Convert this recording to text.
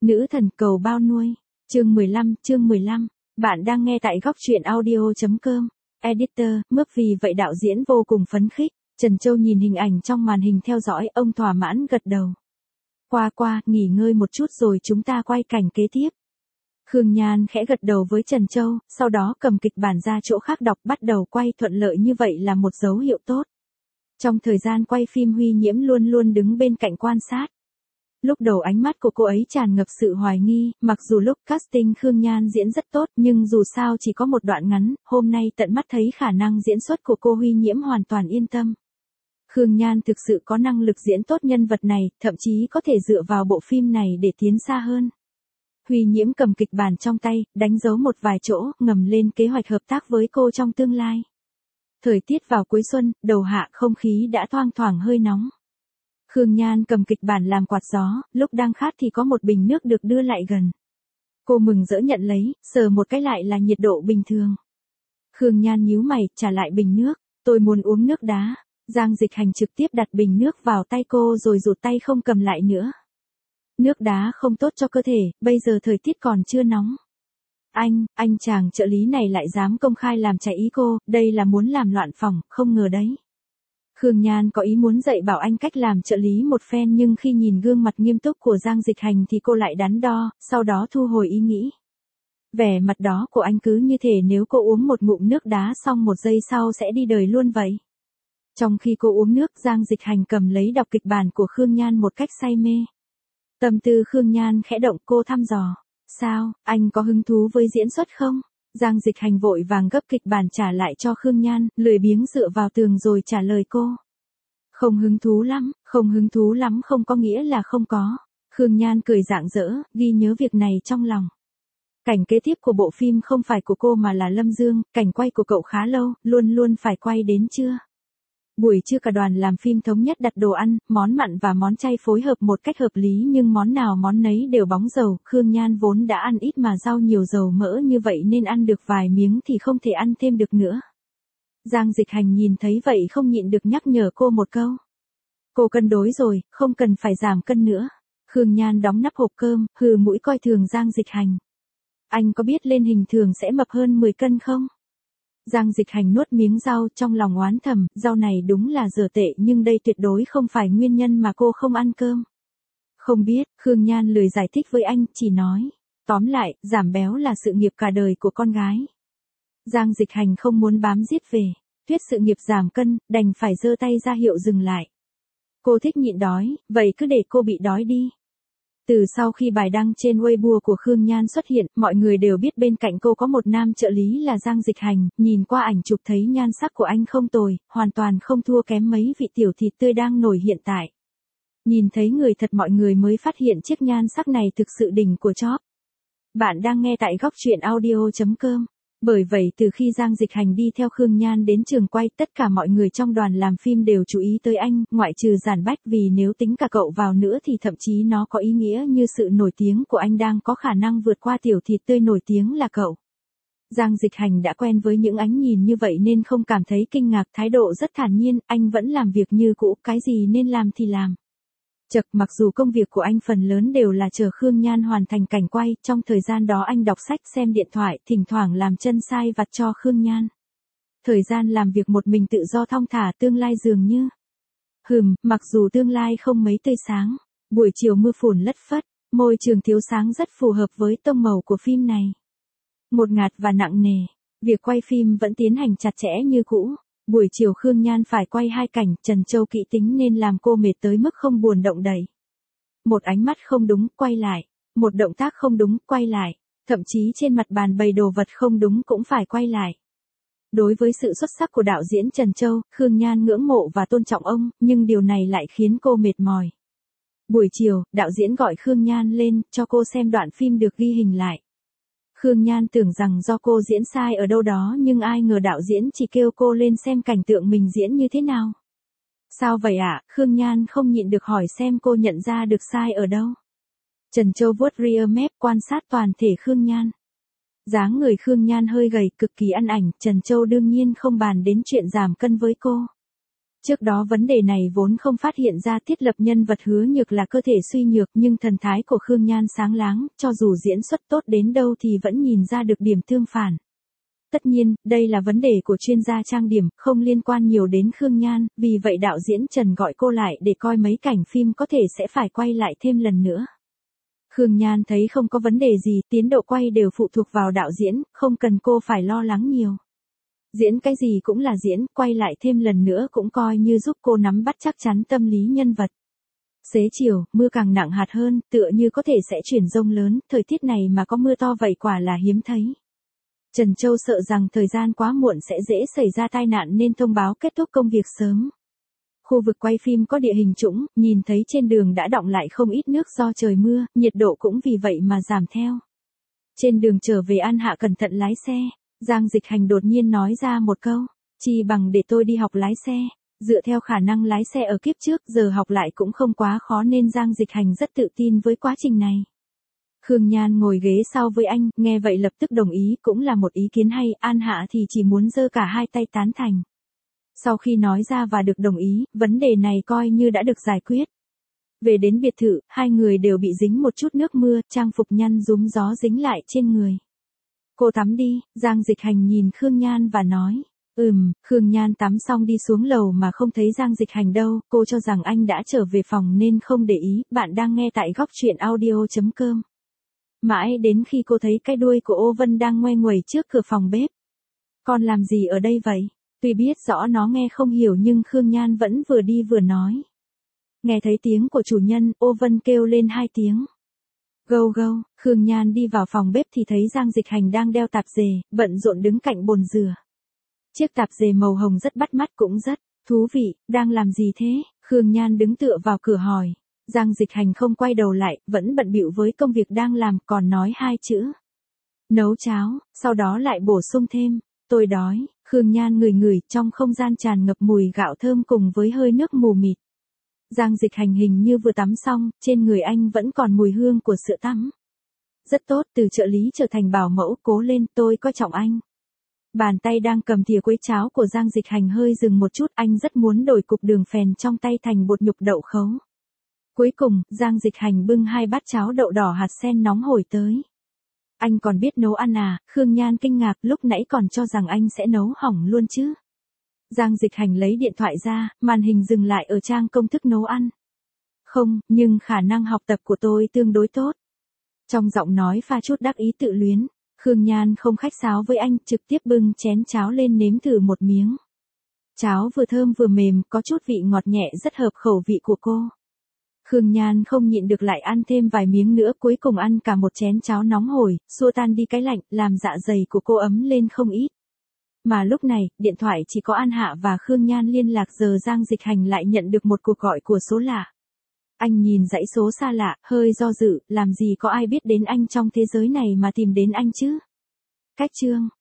Nữ thần cầu bao nuôi. Chương 15. Bạn đang nghe tại góc truyện audio.com. Editor, Mướp vì vậy đạo diễn vô cùng phấn khích. Trần Châu nhìn hình ảnh trong màn hình theo dõi, ông thỏa mãn gật đầu. Qua, nghỉ ngơi một chút rồi chúng ta quay cảnh kế tiếp. Khương Nhan khẽ gật đầu với Trần Châu, sau đó cầm kịch bản ra chỗ khác đọc, bắt đầu quay thuận lợi như vậy là một dấu hiệu tốt. Trong thời gian quay phim Huy Nhiễm luôn luôn đứng bên cạnh quan sát. Lúc đầu ánh mắt của cô ấy tràn ngập sự hoài nghi, mặc dù lúc casting Khương Nhan diễn rất tốt nhưng dù sao chỉ có một đoạn ngắn, hôm nay tận mắt thấy khả năng diễn xuất của cô Huy Nhiễm hoàn toàn yên tâm. Khương Nhan thực sự có năng lực diễn tốt nhân vật này, thậm chí có thể dựa vào bộ phim này để tiến xa hơn. Huy Nhiễm cầm kịch bản trong tay, đánh dấu một vài chỗ, ngầm lên kế hoạch hợp tác với cô trong tương lai. Thời tiết vào cuối xuân, đầu hạ không khí đã thoang thoảng hơi nóng. Khương Nhan cầm kịch bản làm quạt gió, lúc đang khát thì có một bình nước được đưa lại gần. Cô mừng rỡ nhận lấy, sờ một cái lại là nhiệt độ bình thường. Khương Nhan nhíu mày, trả lại bình nước, tôi muốn uống nước đá. Giang Dịch Hành trực tiếp đặt bình nước vào tay cô rồi rụt tay không cầm lại nữa. Nước đá không tốt cho cơ thể, bây giờ thời tiết còn chưa nóng. Anh chàng trợ lý này lại dám công khai làm trái ý cô, đây là muốn làm loạn phòng, không ngờ đấy. Khương Nhan có ý muốn dạy bảo anh cách làm trợ lý một phen nhưng khi nhìn gương mặt nghiêm túc của Giang Dịch Hành thì cô lại đắn đo, sau đó thu hồi ý nghĩ. Vẻ mặt đó của anh cứ như thể nếu cô uống một ngụm nước đá xong một giây sau sẽ đi đời luôn vậy. Trong khi cô uống nước, Giang Dịch Hành cầm lấy đọc kịch bản của Khương Nhan một cách say mê. Tâm tư Khương Nhan khẽ động, cô thăm dò. Sao, anh có hứng thú với diễn xuất không? Giang Dịch Hành vội vàng gấp kịch bản trả lại cho Khương Nhan, lười biếng dựa vào tường rồi trả lời cô. Không hứng thú lắm không có nghĩa là không có. Khương Nhan cười rạng rỡ, ghi nhớ việc này trong lòng. Cảnh kế tiếp của bộ phim không phải của cô mà là Lâm Dương, cảnh quay của cậu khá lâu, luôn phải quay đến trưa. Buổi trưa cả đoàn làm phim thống nhất đặt đồ ăn, món mặn và món chay phối hợp một cách hợp lý nhưng món nào món nấy đều bóng dầu, Khương Nhan vốn đã ăn ít mà rau nhiều dầu mỡ như vậy nên ăn được vài miếng thì không thể ăn thêm được nữa. Giang Dịch Hành nhìn thấy vậy không nhịn được nhắc nhở cô một câu. Cô cân đối rồi, không cần phải giảm cân nữa. Khương Nhan đóng nắp hộp cơm, hừ mũi coi thường Giang Dịch Hành. Anh có biết lên hình thường sẽ mập hơn 10 cân không? Giang Dịch Hành nuốt miếng rau, trong lòng oán thầm, rau này đúng là dở tệ nhưng đây tuyệt đối không phải nguyên nhân mà cô không ăn cơm. Không biết, Khương Nhan lười giải thích với anh, chỉ nói. Tóm lại, giảm béo là sự nghiệp cả đời của con gái. Giang Dịch Hành không muốn bám giết về thuyết sự nghiệp giảm cân, đành phải giơ tay ra hiệu dừng lại. Cô thích nhịn đói, vậy cứ để cô bị đói đi. Từ sau khi bài đăng trên Weibo của Khương Nhan xuất hiện, mọi người đều biết bên cạnh cô có một nam trợ lý là Giang Dịch Hành, nhìn qua ảnh chụp thấy nhan sắc của anh không tồi, hoàn toàn không thua kém mấy vị tiểu thịt tươi đang nổi hiện tại. Nhìn thấy người thật mọi người mới phát hiện chiếc nhan sắc này thực sự đỉnh của chóp. Bạn đang nghe tại góc truyện audio.com. Bởi vậy từ khi Giang Dịch Hành đi theo Khương Nhan đến trường quay, tất cả mọi người trong đoàn làm phim đều chú ý tới anh, ngoại trừ Giản Bách, vì nếu tính cả cậu vào nữa thì thậm chí nó có ý nghĩa như sự nổi tiếng của anh đang có khả năng vượt qua tiểu thịt tươi nổi tiếng là cậu. Giang Dịch Hành đã quen với những ánh nhìn như vậy nên không cảm thấy kinh ngạc, thái độ rất thản nhiên, anh vẫn làm việc như cũ, cái gì nên làm thì làm. Mặc dù công việc của anh phần lớn đều là chờ Khương Nhan hoàn thành cảnh quay, trong thời gian đó anh đọc sách, xem điện thoại, thỉnh thoảng làm chân sai vặt cho Khương Nhan. Thời gian làm việc một mình tự do thong thả, tương lai dường như. Mặc dù tương lai không mấy tươi sáng, buổi chiều mưa phùn lất phất, môi trường thiếu sáng rất phù hợp với tông màu của phim này. Ngột ngạt và nặng nề, việc quay phim vẫn tiến hành chặt chẽ như cũ. Buổi chiều Khương Nhan phải quay 2 cảnh, Trần Châu kỹ tính nên làm cô mệt tới mức không buồn động đậy. Một ánh mắt không đúng, quay lại. Một động tác không đúng, quay lại. Thậm chí trên mặt bàn bày đồ vật không đúng cũng phải quay lại. Đối với sự xuất sắc của đạo diễn Trần Châu, Khương Nhan ngưỡng mộ và tôn trọng ông, nhưng điều này lại khiến cô mệt mỏi. Buổi chiều, đạo diễn gọi Khương Nhan lên, cho cô xem đoạn phim được ghi hình lại. Khương Nhan tưởng rằng do cô diễn sai ở đâu đó nhưng ai ngờ đạo diễn chỉ kêu cô lên xem cảnh tượng mình diễn như thế nào. Sao vậy ạ? Khương Nhan không nhịn được hỏi xem cô nhận ra được sai ở đâu. Trần Châu vuốt rear mép quan sát toàn thể Khương Nhan. Dáng người Khương Nhan hơi gầy, cực kỳ ăn ảnh, Trần Châu đương nhiên không bàn đến chuyện giảm cân với cô. Trước đó vấn đề này vốn không phát hiện ra, thiết lập nhân vật Hứa Nhược là cơ thể suy nhược, nhưng thần thái của Khương Nhan sáng láng, cho dù diễn xuất tốt đến đâu thì vẫn nhìn ra được điểm tương phản. Tất nhiên, đây là vấn đề của chuyên gia trang điểm, không liên quan nhiều đến Khương Nhan, vì vậy đạo diễn Trần gọi cô lại để coi mấy cảnh phim có thể sẽ phải quay lại thêm lần nữa. Khương Nhan thấy không có vấn đề gì, tiến độ quay đều phụ thuộc vào đạo diễn, không cần cô phải lo lắng nhiều. Diễn cái gì cũng là diễn, quay lại thêm lần nữa cũng coi như giúp cô nắm bắt chắc chắn tâm lý nhân vật. Xế chiều, mưa càng nặng hạt hơn, tựa như có thể sẽ chuyển dông lớn, thời tiết này mà có mưa to vậy quả là hiếm thấy. Trần Châu sợ rằng thời gian quá muộn sẽ dễ xảy ra tai nạn nên thông báo kết thúc công việc sớm. Khu vực quay phim có địa hình trũng, nhìn thấy trên đường đã đọng lại không ít nước do trời mưa, nhiệt độ cũng vì vậy mà giảm theo. Trên đường trở về An Hạ cẩn thận lái xe, Giang Dịch Hành đột nhiên nói ra một câu, chi bằng để tôi đi học lái xe. Dựa theo khả năng lái xe ở kiếp trước, giờ học lại cũng không quá khó nên Giang Dịch Hành rất tự tin với quá trình này. Khương Nhan ngồi ghế sau với anh, nghe vậy lập tức đồng ý, cũng là một ý kiến hay, An Hạ thì chỉ muốn giơ cả hai tay tán thành. Sau khi nói ra và được đồng ý, vấn đề này coi như đã được giải quyết. Về đến biệt thự, hai người đều bị dính một chút nước mưa, trang phục nhăn rúm gió dính lại trên người. Cô tắm đi, Giang Dịch Hành nhìn Khương Nhan và nói. Khương Nhan tắm xong đi xuống lầu mà không thấy Giang Dịch Hành đâu, cô cho rằng anh đã trở về phòng nên không để ý, bạn đang nghe tại góc truyện audio.com. Mãi đến khi cô thấy cái đuôi của Ô Vân đang ngoe nguẩy trước cửa phòng bếp. Con làm gì ở đây vậy? Tuy biết rõ nó nghe không hiểu nhưng Khương Nhan vẫn vừa đi vừa nói. Nghe thấy tiếng của chủ nhân, Ô Vân kêu lên 2 tiếng. Gâu gâu, Khương Nhan đi vào phòng bếp thì thấy Giang Dịch Hành đang đeo tạp dề, bận rộn đứng cạnh bồn rửa. Chiếc tạp dề màu hồng rất bắt mắt cũng rất thú vị, đang làm gì thế? Khương Nhan đứng tựa vào cửa hỏi. Giang Dịch Hành không quay đầu lại, vẫn bận bịu với công việc đang làm, còn nói 2 chữ. Nấu cháo, sau đó lại bổ sung thêm, tôi đói. Khương Nhan ngửi trong không gian tràn ngập mùi gạo thơm cùng với hơi nước mù mịt. Giang Dịch Hành hình như vừa tắm xong, trên người anh vẫn còn mùi hương của sữa tắm. Rất tốt, từ trợ lý trở thành bảo mẫu, cố lên, tôi coi trọng anh. Bàn tay đang cầm thìa quấy cháo của Giang Dịch Hành hơi dừng một chút, anh rất muốn đổi cục đường phèn trong tay thành bột nhục đậu khấu. Cuối cùng, Giang Dịch Hành bưng 2 bát cháo đậu đỏ hạt sen nóng hổi tới. Anh còn biết nấu ăn à? Khương Nhan kinh ngạc, lúc nãy còn cho rằng anh sẽ nấu hỏng luôn chứ. Giang Dịch Hành lấy điện thoại ra, màn hình dừng lại ở trang công thức nấu ăn. Không, nhưng khả năng học tập của tôi tương đối tốt. Trong giọng nói pha chút đắc ý tự luyến, Khương Nhan không khách sáo với anh, trực tiếp bưng chén cháo lên nếm thử một miếng. Cháo vừa thơm vừa mềm, có chút vị ngọt nhẹ rất hợp khẩu vị của cô. Khương Nhan không nhịn được lại ăn thêm vài miếng nữa, cuối cùng ăn cả một chén cháo nóng hổi, xua tan đi cái lạnh, làm dạ dày của cô ấm lên không ít. Mà lúc này, điện thoại chỉ có An Hạ và Khương Nhan liên lạc, giờ Giang Dịch Hành lại nhận được một cuộc gọi của số lạ. Anh nhìn dãy số xa lạ, hơi do dự, làm gì có ai biết đến anh trong thế giới này mà tìm đến anh chứ. Cách chương